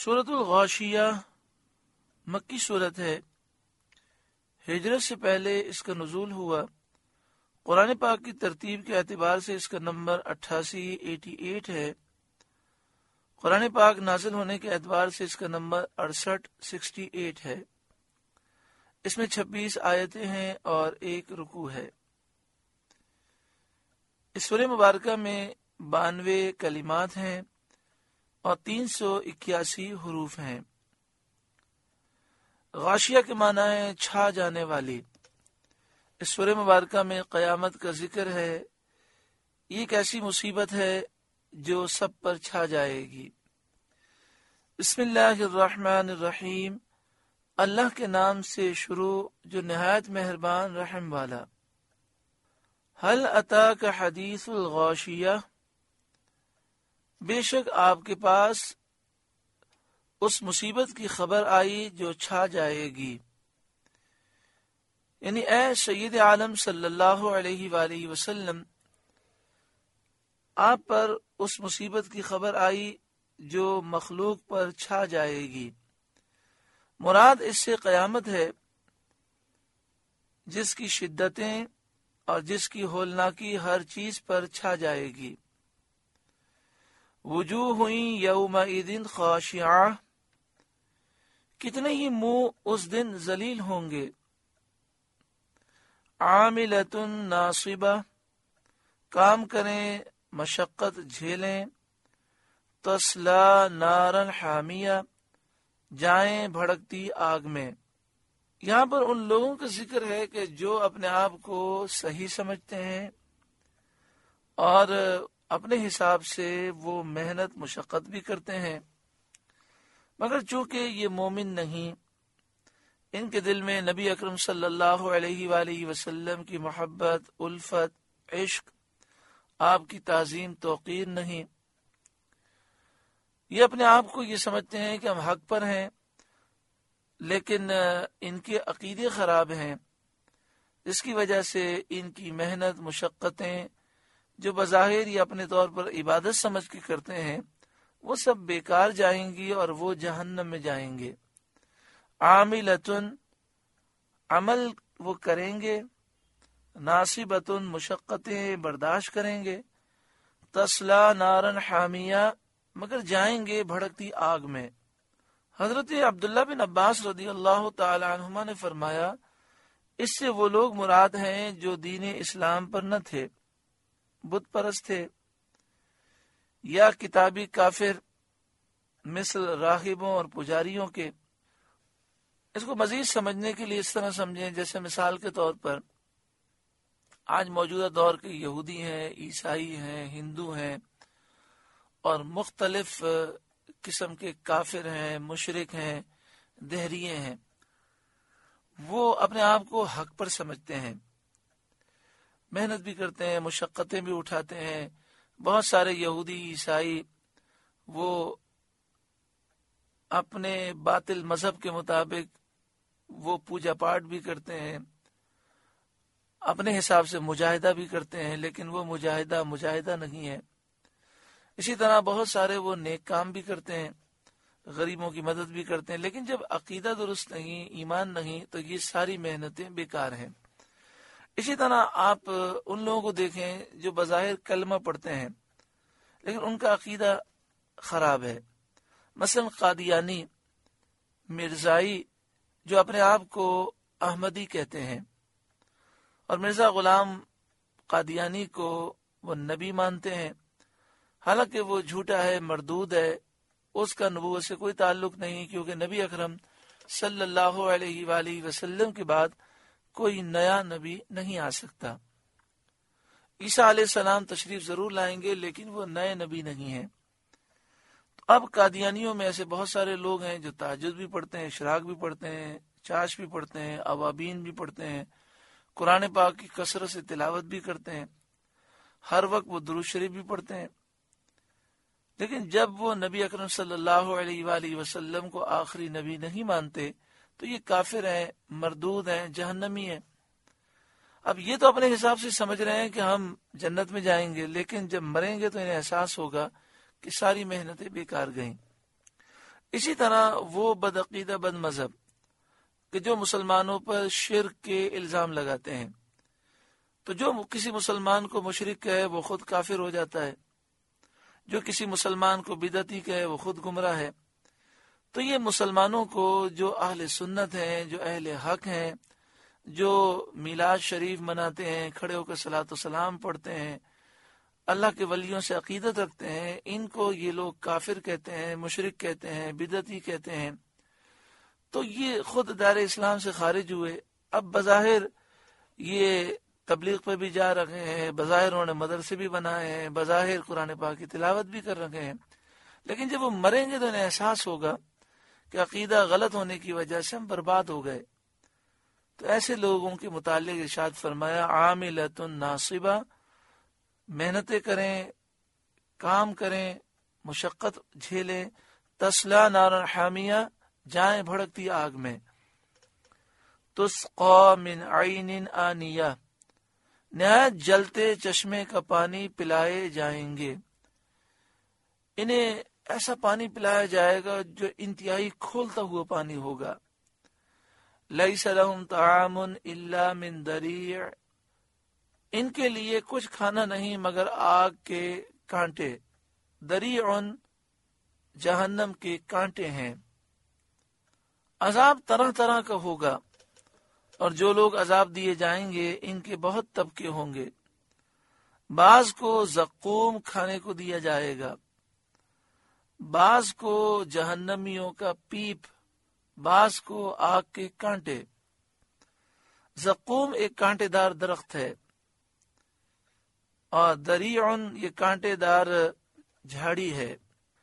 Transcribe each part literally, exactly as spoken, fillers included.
سورۃ الغاشیہ مکی صورت ہے۔ ہجرت سے پہلے اس کا نزول ہوا۔ قرآن پاک کی ترتیب کے اعتبار سے اس کا نمبر اٹھاسی ایٹی ایٹ ہے۔ قرآن پاک نازل ہونے کے اعتبار سے اس کا نمبر اڑسٹھ سکسٹی ایٹ ہے۔ اس میں چھبیس آیتیں ہیں اور ایک رکوع ہے۔ اس سورہ مبارکہ میں بانوے کلمات ہیں اور تین سو اکیاسی حروف ہیں۔ غاشیہ کے معنی ہے چھا جانے والی۔ اس سورہ مبارکہ میں قیامت کا ذکر ہے۔ یہ ایک ایسی مصیبت ہے جو سب پر چھا جائے گی۔ بسم اللہ الرحمن الرحیم، اللہ کے نام سے شروع جو نہایت مہربان رحم والا۔ هل اتاک حدیث الغاشیہ، بے شک آپ کے پاس اس مصیبت کی خبر آئی جو چھا جائے گی، یعنی اے سید عالم صلی اللہ علیہ وآلہ وسلم، آپ پر اس مصیبت کی خبر آئی جو مخلوق پر چھا جائے گی۔ مراد اس سے قیامت ہے، جس کی شدتیں اور جس کی ہولناکی ہر چیز پر چھا جائے گی۔ وجوہ یومئذ خاشعہ، کتنے ہی منہ اس دن ذلیل ہوں گے۔ عاملۃ ناصبہ، کام کریں مشقت جھیلیں۔ تصلی نارا حامیہ، جائیں بھڑکتی آگ میں۔ یہاں پر ان لوگوں کا ذکر ہے کہ جو اپنے آپ کو صحیح سمجھتے ہیں اور اپنے حساب سے وہ محنت مشقت بھی کرتے ہیں، مگر چونکہ یہ مومن نہیں، ان کے دل میں نبی اکرم صلی اللہ علیہ وآلہ وسلم کی محبت، الفت، عشق، آپ کی تعظیم، توقیر نہیں۔ یہ اپنے آپ کو یہ سمجھتے ہیں کہ ہم حق پر ہیں، لیکن ان کے عقیدے خراب ہیں، جس کی وجہ سے ان کی محنت مشقتیں جو بظاہر یہ اپنے طور پر عبادت سمجھ کے کرتے ہیں، وہ سب بیکار جائیں گی اور وہ جہنم میں جائیں گے۔ عاملۃن، عمل وہ کریں گے، ناصبۃن، مشقتیں برداشت کریں گے، تصلی نارا حامیہ، مگر جائیں گے بھڑکتی آگ میں۔ حضرت عبداللہ بن عباس رضی اللہ تعالی عنہما نے فرمایا، اس سے وہ لوگ مراد ہیں جو دین اسلام پر نہ تھے، بت پرست تھے، یا کتابی کافر مثل راہبوں اور پجاریوں کے۔ اس کو مزید سمجھنے کے لیے اس طرح سمجھیں، جیسے مثال کے طور پر آج موجودہ دور کے یہودی ہیں، عیسائی ہیں، ہندو ہیں اور مختلف قسم کے کافر ہیں، مشرک ہیں، دہریے ہیں، وہ اپنے آپ کو حق پر سمجھتے ہیں، محنت بھی کرتے ہیں، مشقتیں بھی اٹھاتے ہیں۔ بہت سارے یہودی عیسائی وہ اپنے باطل مذہب کے مطابق وہ پوجا پاٹ بھی کرتے ہیں، اپنے حساب سے مجاہدہ بھی کرتے ہیں، لیکن وہ مجاہدہ مجاہدہ نہیں ہے۔ اسی طرح بہت سارے وہ نیک کام بھی کرتے ہیں، غریبوں کی مدد بھی کرتے ہیں، لیکن جب عقیدہ درست نہیں، ایمان نہیں، تو یہ ساری محنتیں بیکار ہیں۔ اسی طرح آپ ان لوگوں کو دیکھیں جو بظاہر کلمہ پڑھتے ہیں لیکن ان کا عقیدہ خراب ہے، مثلا قادیانی، مرزائی، جو اپنے آپ کو احمدی کہتے ہیں، اور مرزا غلام قادیانی کو وہ نبی مانتے ہیں، حالانکہ وہ جھوٹا ہے، مردود ہے، اس کا نبوت سے کوئی تعلق نہیں، کیونکہ نبی اکرم صلی اللہ علیہ وآلہ وسلم کے بعد کوئی نیا نبی نہیں آ سکتا۔ عیسیٰ علیہ السلام تشریف ضرور لائیں گے، لیکن وہ نئے نبی نہیں ہیں۔ تو اب قادیانیوں میں ایسے بہت سارے لوگ ہیں جو تہجد بھی پڑھتے ہیں، اشراق بھی پڑھتے ہیں، چاش بھی پڑھتے ہیں، اوابین بھی پڑھتے ہیں، قرآن پاک کی کثرت سے تلاوت بھی کرتے ہیں، ہر وقت وہ درود شریف بھی پڑھتے ہیں، لیکن جب وہ نبی اکرم صلی اللہ علیہ وآلہ وسلم کو آخری نبی نہیں مانتے تو یہ کافر ہیں، مردود ہیں، جہنمی ہیں۔ اب یہ تو اپنے حساب سے سمجھ رہے ہیں کہ ہم جنت میں جائیں گے، لیکن جب مریں گے تو انہیں احساس ہوگا کہ ساری محنتیں بیکار گئیں۔ اسی طرح وہ بدعقیدہ بد مذہب کہ جو مسلمانوں پر شرک کے الزام لگاتے ہیں، تو جو کسی مسلمان کو مشرک کہے وہ خود کافر ہو جاتا ہے، جو کسی مسلمان کو بدعتی کہے وہ خود گمراہ ہے۔ تو یہ مسلمانوں کو جو اہل سنت ہیں، جو اہل حق ہیں، جو میلاد شریف مناتے ہیں، کھڑے ہو کر صلاۃ و سلام پڑھتے ہیں، اللہ کے ولیوں سے عقیدت رکھتے ہیں، ان کو یہ لوگ کافر کہتے ہیں، مشرک کہتے ہیں، بدعتی کہتے ہیں۔ تو یہ خود دائرہ اسلام سے خارج ہوئے۔ اب بظاہر یہ تبلیغ پہ بھی جا رہے ہیں، بظاہر انہوں نے مدرسے بھی بنائے ہیں، بظاہر قرآن پاک کی تلاوت بھی کر رہے ہیں، لیکن جب وہ مریں گے تو انہیں احساس ہوگا کہ عقیدہ غلط ہونے کی وجہ سے ہم برباد ہو گئے۔ تو ایسے لوگوں کے متعلق ارشاد فرمایا عاملۃ ناصبہ، محنتیں کریں، کام کریں، مشقت جھیلیں، تسلا نارا حامیہ، جائیں بھڑکتی آگ میں، تسقا من عین آنیہ، نہایت جلتے چشمے کا پانی پلائے جائیں گے۔ انہیں ایسا پانی پلایا جائے گا جو انتہائی کھولتا ہوا پانی ہوگا۔ لیس لہم طعام الا من ضریع، ان کے لیے کچھ کھانا نہیں مگر آگ کے کانٹے، ضریع جہنم کے کانٹے ہیں۔ عذاب طرح طرح کا ہوگا، اور جو لوگ عذاب دیے جائیں گے ان کے بہت طبقے ہوں گے۔ بعض کو زقوم کھانے کو دیا جائے گا، بعض کو جہنمیوں کا پیپ، بعض کو آگ کے کانٹے۔ زقوم ایک کانٹے دار درخت ہے، اور دریعن یہ کانٹے دار جھاڑی ہے۔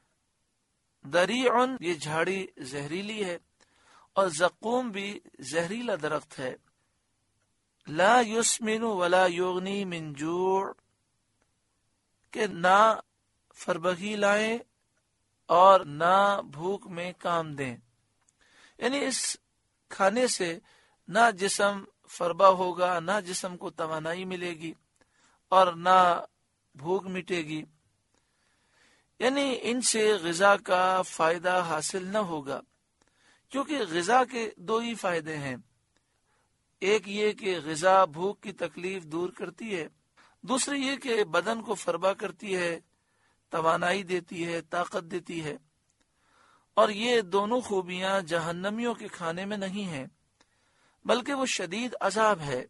دریعن یہ جھاڑی زہریلی ہے، اور زقوم بھی زہریلا درخت ہے۔ لا یسمن ولا یغنی من جوع، کہ نہ فربگی لائیں اور نہ بھوک میں کام دیں، یعنی اس کھانے سے نہ جسم فربا ہوگا، نہ جسم کو توانائی ملے گی، اور نہ بھوک مٹے گی، یعنی ان سے غذا کا فائدہ حاصل نہ ہوگا، کیونکہ غذا کے دو ہی فائدے ہیں۔ ایک یہ کہ غذا بھوک کی تکلیف دور کرتی ہے، دوسری یہ کہ بدن کو فربا کرتی ہے، توانائی دیتی ہے، طاقت دیتی ہے، اور یہ دونوں خوبیاں جہنمیوں کے کھانے میں نہیں ہیں، بلکہ وہ شدید عذاب ہے۔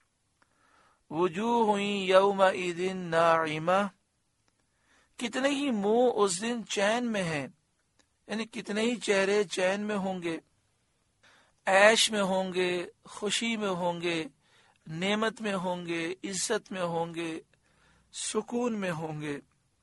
وجوہ یومئذ ناعمہ، کتنے ہی منہ اس دن چین میں ہیں، یعنی کتنے ہی چہرے چین میں ہوں گے، عیش میں ہوں گے، خوشی میں ہوں گے، نعمت میں ہوں گے، عزت میں ہوں گے، سکون میں ہوں گے،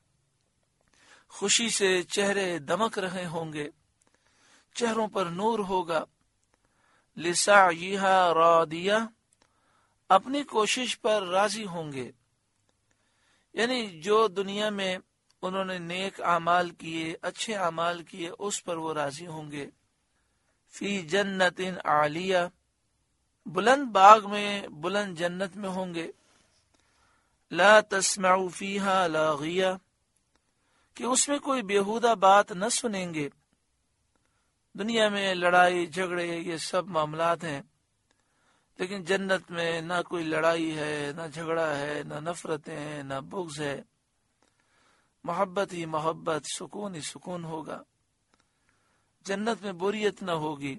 خوشی سے چہرے دمک رہے ہوں گے، چہروں پر نور ہوگا۔ لسعیہا راضیہ، اپنی کوشش پر راضی ہوں گے، یعنی جو دنیا میں انہوں نے نیک اعمال کیے، اچھے اعمال کیے، اس پر وہ راضی ہوں گے۔ فی جنت عالیہ، بلند باغ میں، بلند جنت میں ہوں گے۔ لا تسمع فیہا لاغیہ، کہ اس میں کوئی بیہودہ بات نہ سنیں گے۔ دنیا میں لڑائی جھگڑے یہ سب معاملات ہیں، لیکن جنت میں نہ کوئی لڑائی ہے، نہ جھگڑا ہے، نہ نفرتیں ہیں، نہ بغض ہے، محبت ہی محبت، سکون ہی سکون ہوگا۔ جنت میں بوریت نہ ہوگی،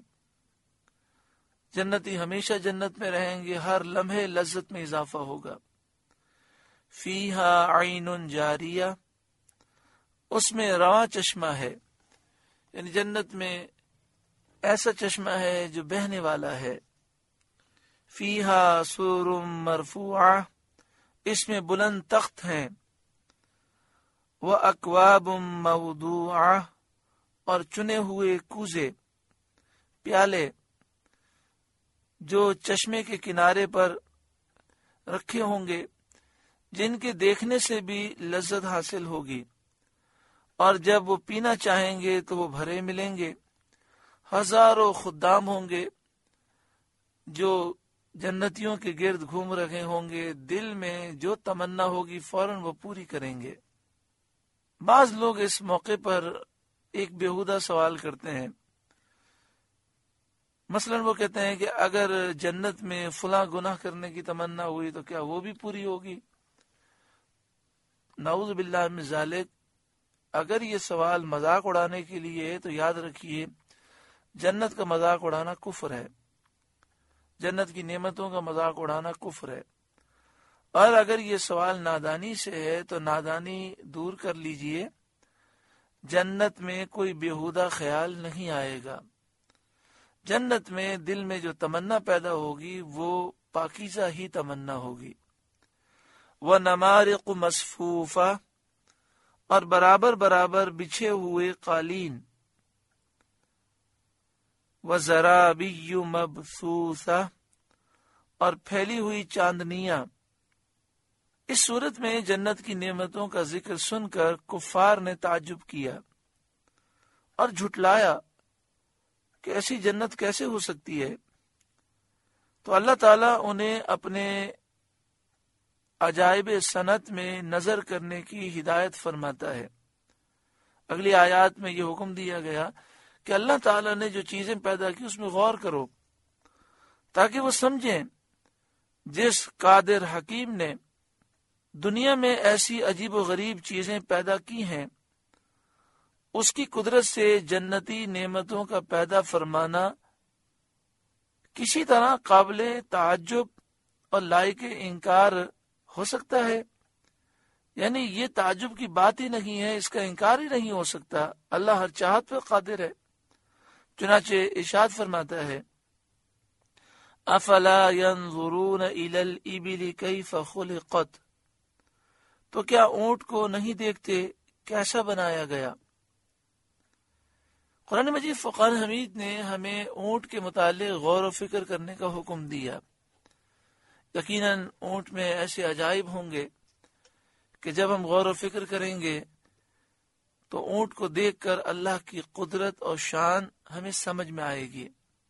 جنتی ہمیشہ جنت میں رہیں گے، ہر لمحے لذت میں اضافہ ہوگا۔ فیہا عین جاریہ، اس میں رواں چشمہ ہے، یعنی جنت میں ایسا چشمہ ہے جو بہنے والا ہے۔ فیہا سرر مرفوعہ، اس میں بلند تخت ہیں۔ وَأَكْوَابٌ مَوْضُوعَةٌ، اور چنے ہوئے کوزے، پیالے جو چشمے کے کنارے پر رکھے ہوں گے، جن کے دیکھنے سے بھی لذت حاصل ہوگی، اور جب وہ پینا چاہیں گے تو وہ بھرے ملیں گے۔ ہزاروں خدام ہوں گے جو جنتیوں کے گرد گھوم رہے ہوں گے، دل میں جو تمنا ہوگی فوراً وہ پوری کریں گے۔ بعض لوگ اس موقع پر ایک بیہودہ سوال کرتے ہیں. مثلا وہ کہتے ہیں کہ اگر جنت میں فلاں گناہ کرنے کی تمنا ہوئی تو کیا وہ بھی پوری ہوگی؟ نعوذ باللہ من ذالک. اگر یہ سوال مذاق اڑانے کے لیے ہے تو یاد رکھیے جنت کا مذاق اڑانا کفر ہے، جنت کی نعمتوں کا مذاق اڑانا کفر ہے. اور اگر یہ سوال نادانی سے ہے تو نادانی دور کر لیجئے. جنت میں کوئی بیہودہ خیال نہیں آئے گا. جنت میں دل میں جو تمنا پیدا ہوگی وہ پاکیزہ ہی تمنا ہوگی. وَنَمَارِقُ مَصْفُوفَةٌ، اور برابر برابر بچھے ہوئے قالین. وَزَرَابِيُّ مَبْثُوثَةٌ، اور پھیلی ہوئی چاندنیاں. اس صورت میں جنت کی نعمتوں کا ذکر سن کر کفار نے تعجب کیا اور جھٹلایا کہ ایسی جنت کیسے ہو سکتی ہے. تو اللہ تعالیٰ انہیں اپنے عجائب صنعت میں نظر کرنے کی ہدایت فرماتا ہے. اگلی آیات میں یہ حکم دیا گیا کہ اللہ تعالیٰ نے جو چیزیں پیدا کی اس میں غور کرو تاکہ وہ سمجھیں جس قادر حکیم نے دنیا میں ایسی عجیب و غریب چیزیں پیدا کی ہیں اس کی قدرت سے جنتی نعمتوں کا پیدا فرمانا کسی طرح قابل تعجب اور لائق انکار ہو سکتا ہے. یعنی یہ تعجب کی بات ہی نہیں ہے، اس کا انکار ہی نہیں ہو سکتا. اللہ ہر چاہت پر قادر ہے. چنانچہ ارشاد فرماتا ہے افلا ينظرون الى الابل كيف خلقت، تو کیا اونٹ کو نہیں دیکھتے کیسا بنایا گیا. قرآن مجید فقان حمید نے ہمیں اونٹ کے متعلق غور و فکر کرنے کا حکم دیا. یقیناً اونٹ میں ایسے عجائب ہوں گے کہ جب ہم غور و فکر کریں گے تو اونٹ کو دیکھ کر اللہ کی قدرت اور شان ہمیں سمجھ میں آئے گی.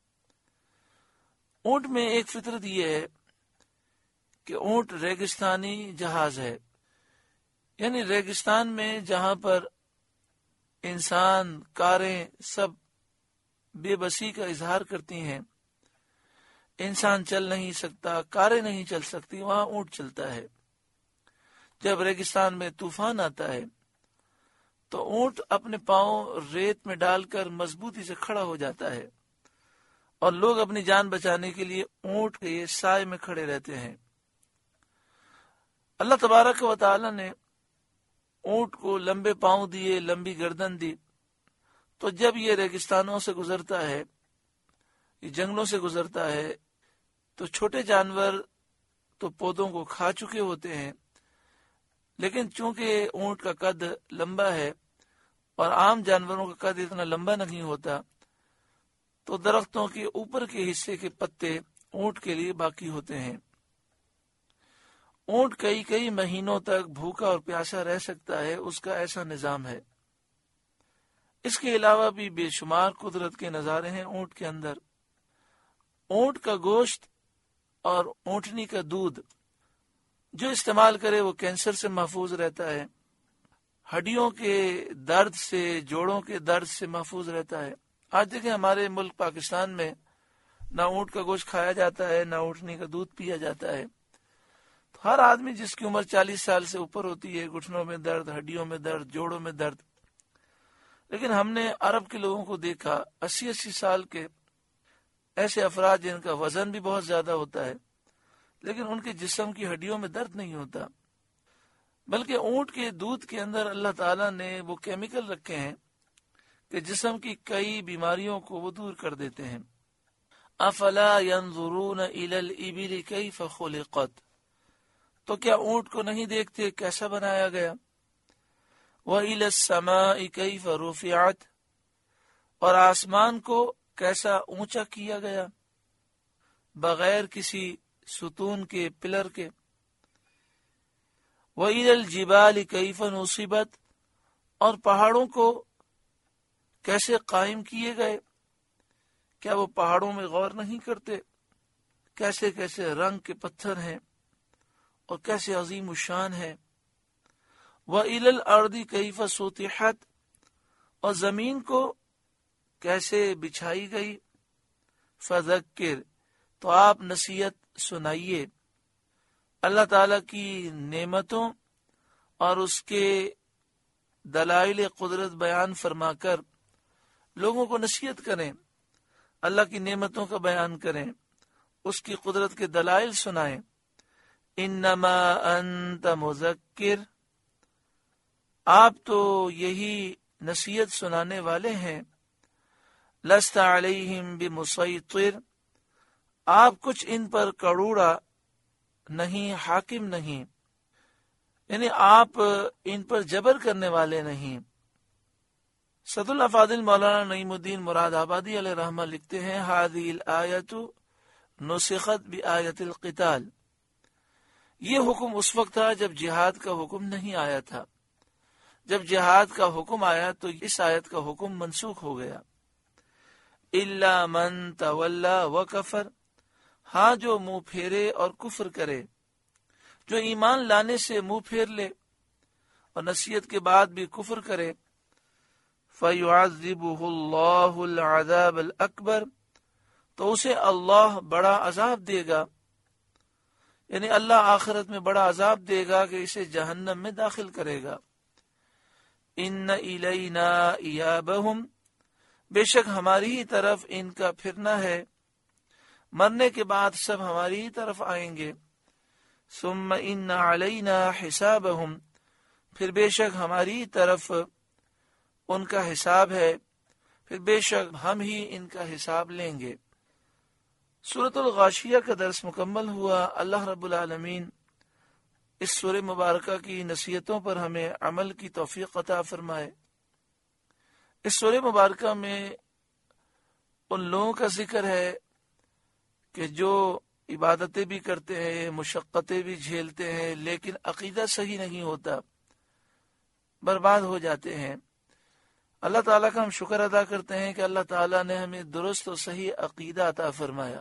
اونٹ میں ایک فطرت یہ ہے کہ اونٹ ریگستانی جہاز ہے. یعنی ریگستان میں جہاں پر انسان کاریں سب بے بسی کا اظہار کرتی ہیں، انسان چل نہیں سکتا، کاریں نہیں چل سکتی، وہاں اونٹ چلتا ہے. جب ریگستان میں طوفان آتا ہے تو اونٹ اپنے پاؤں ریت میں ڈال کر مضبوطی سے کھڑا ہو جاتا ہے اور لوگ اپنی جان بچانے کے لیے اونٹ کے سائے میں کھڑے رہتے ہیں. اللہ تبارک و تعالی نے اونٹ کو لمبے پاؤں دیے، لمبی گردن دی، تو جب یہ ریگستانوں سے گزرتا ہے، یہ جنگلوں سے گزرتا ہے، تو چھوٹے جانور تو پودوں کو کھا چکے ہوتے ہیں، لیکن چونکہ اونٹ کا قد لمبا ہے اور عام جانوروں کا قد اتنا لمبا نہیں ہوتا، تو درختوں کے اوپر کے حصے کے پتے اونٹ کے لیے باقی ہوتے ہیں. اونٹ کئی کئی مہینوں تک بھوکا اور پیاسا رہ سکتا ہے، اس کا ایسا نظام ہے. اس کے علاوہ بھی بے شمار قدرت کے نظارے ہیں اونٹ کے اندر. اونٹ کا گوشت اور اونٹنی کا دودھ جو استعمال کرے وہ کینسر سے محفوظ رہتا ہے، ہڈیوں کے درد سے، جوڑوں کے درد سے محفوظ رہتا ہے. آج دیکھیں ہمارے ملک پاکستان میں نہ اونٹ کا گوشت کھایا جاتا ہے، نہ اونٹنی کا دودھ پیا جاتا ہے. تو ہر آدمی جس کی عمر چالیس سال سے اوپر ہوتی ہے، گھٹنوں میں درد، ہڈیوں میں درد، جوڑوں میں درد. لیکن ہم نے عرب کے لوگوں کو دیکھا اسی اسی سال کے ایسے افراد جن کا وزن بھی بہت زیادہ ہوتا ہے لیکن ان کے جسم کی ہڈیوں میں درد نہیں ہوتا، بلکہ اونٹ کے دودھ کے اندر اللہ تعالیٰ نے وہ کیمیکل رکھے ہیں کہ جسم کی کئی بیماریوں کو وہ دور کر دیتے ہیں. افلا ينظرون الى الابل كيف خلقت، تو کیا اونٹ کو نہیں دیکھتے کیسا بنایا گیا. وَإِلَى السَّمَاءِ كَيْفَ رُفِعَتْ، اور آسمان کو کیسا اونچا کیا گیا بغیر کسی ستون کے، پلر کے. وَإِلَى الْجِبَالِ كَيْفَ نُصِبَتْ، اور پہاڑوں کو کیسے قائم کیے گئے. کیا وہ پہاڑوں میں غور نہیں کرتے کیسے کیسے رنگ کے پتھر ہیں اور کیسے عظیم الشان ہے. وَإِلَى الْأَرْضِ كَيْفَ سُطِحَتْ، اور زمین کو کیسے بچھائی گئی، فذکر، تو آپ نصیحت سنائیے اللہ تعالی کی نعمتوں اور اس کے دلائل قدرت بیان فرما کر لوگوں کو نصیحت کریں، اللہ کی نعمتوں کا بیان کریں، اس کی قدرت کے دلائل سنائیں۔ انما انت مذکر، آپ تو یہی نصیحت سنانے والے ہیں، لست علیہم بمسیطر، آپ کچھ ان پر کڑوڑا نہیں، حاکم نہیں، یعنی آپ ان پر جبر کرنے والے نہیں۔ صد اللہ فاضل مولانا نعیم الدین مراد آبادی علیہ رحمہ لکھتے ہیں، هذه الآیۃ نسخت بآیۃ القتال، یہ حکم اس وقت تھا جب جہاد کا حکم نہیں آیا تھا، جب جہاد کا حکم آیا تو اس آیت کا حکم منسوخ ہو گیا۔ الا من تولی وکفر، ہاں جو منہ پھیرے اور کفر کرے، جو ایمان لانے سے منہ پھیر لے اور نصیحت کے بعد بھی کفر کرے، فَيُعَذِّبُهُ اللَّهُ الْعَذَابَ الْأَكْبَرَ، تو اسے اللہ بڑا عذاب دے گا، یعنی اللہ آخرت میں بڑا عذاب دے گا کہ اسے جہنم میں داخل کرے گا۔ ان الینا ایابہم، بے شک ہماری ہی طرف ان کا پھرنا ہے، مرنے کے بعد سب ہماری ہی طرف آئیں گے۔ ثم ان علینا حسابہم، پھر بے شک ہماری طرف ان کا حساب ہے، پھر بے شک ہم ہی ان کا حساب لیں گے۔ سورۃ الغاشیہ کا درس مکمل ہوا۔ اللہ رب العالمین اس سورہ مبارکہ کی نصیحتوں پر ہمیں عمل کی توفیق عطا فرمائے۔ اس سورہ مبارکہ میں ان لوگوں کا ذکر ہے کہ جو عبادتیں بھی کرتے ہیں، مشقتیں بھی جھیلتے ہیں، لیکن عقیدہ صحیح نہیں ہوتا، برباد ہو جاتے ہیں۔ اللہ تعالیٰ کا ہم شکر ادا کرتے ہیں کہ اللہ تعالیٰ نے ہمیں درست و صحیح عقیدہ عطا فرمایا۔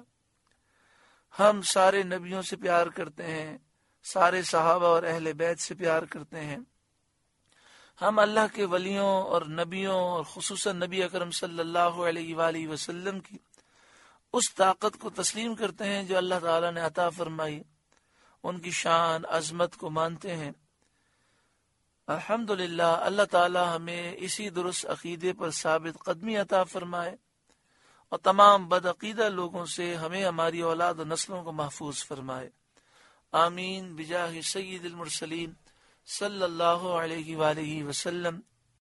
ہم سارے نبیوں سے پیار کرتے ہیں، سارے صحابہ اور اہل بیت سے پیار کرتے ہیں، ہم اللہ کے ولیوں اور نبیوں اور خصوصاً نبی اکرم صلی اللہ علیہ وآلہ وسلم کی اس طاقت کو تسلیم کرتے ہیں جو اللہ تعالیٰ نے عطا فرمائی، ان کی شان عظمت کو مانتے ہیں۔ الحمدللہ اللہ تعالیٰ ہمیں اسی درست عقیدے پر ثابت قدمی عطا فرمائے اور تمام بدعقیدہ لوگوں سے ہمیں، ہماری اولاد و نسلوں کو محفوظ فرمائے۔ آمین بجاہ سید المرسلین صلی اللہ علیہ وآلہ وسلم۔